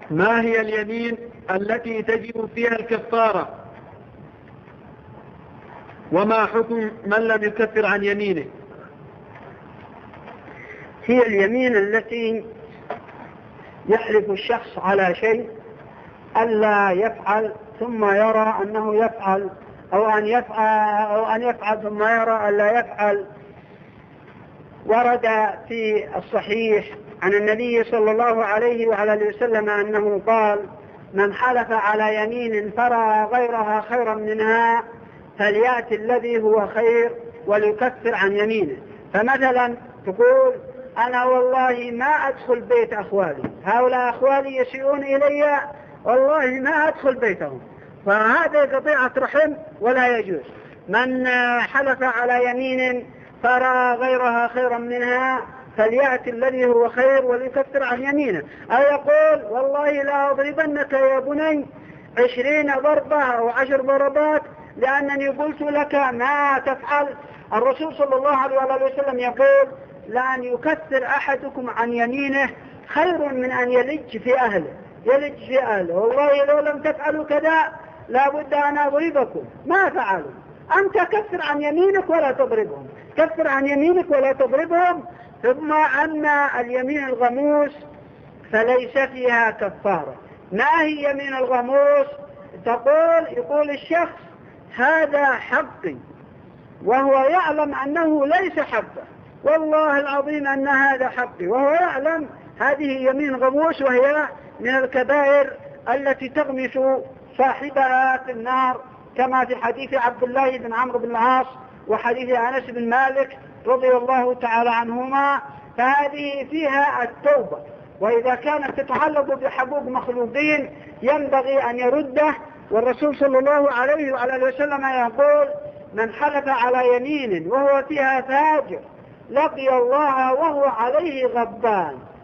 ما هي اليمين التي تجب فيها الكفارة؟ وما حكم من لم يكفر عن يمينه؟ هي اليمين التي يحلف الشخص على شيء ألا يفعل ثم يرى أنه يفعل، أو أن يفعل ثم يرى ألا يفعل. ورد في الصحيح عن النبي صلى الله عليه وعلى وسلم أنه قال: من حلف على يمين فرأى غيرها خيرا منها فليأتي الذي هو خير وليكفر عن يمينه. فمثلا تقول: أنا والله ما أدخل بيت أخوالي، هؤلاء أخوالي يسيئون إلي، والله ما أدخل بيتهم، فهذا قطيعة رحم ولا يجوز. من حلف على يمين فرأى غيرها خيرا منها فليأتي الذي هو خير وليكفر عن يمينه. أو يقول: والله لا أضربنك يا بني 20 ضربة أو 10 ضربات لأنني قلت لك ما تفعل. الرسول صلى الله عليه وسلم يقول: لأن يكفر أحدكم عن يمينه خير من أن يلج في أهله. والله لو لم تفعلوا كذا لابد أن أضربكم. ما فعلوا. أنت كفر عن يمينك ولا تضربهم، كفر عن يمينك ولا تضربهم. ثم أما اليمين الغموس فليس فيها كفارة. ما هي يمين الغموس؟ يقول الشخص: هذا حقي، وهو يعلم أنه ليس حقه، والله العظيم أن هذا حقي، وهو يعلم. هذه يمين غموس، وهي من الكبائر التي تغمس صاحبها في النار، كما في حديث عبد الله بن عمرو بن العاص وحديث أنس بن مالك رضي الله تعالى عنهما. فهذه فيها التوبة، وإذا كانت تتعلق بحقوق مخلوقين ينبغي أن يرده. والرسول صلى الله عليه وعلى وسلم يقول: من حلف على يمين وهو فيها فاجر لقي الله وهو عليه غضبان.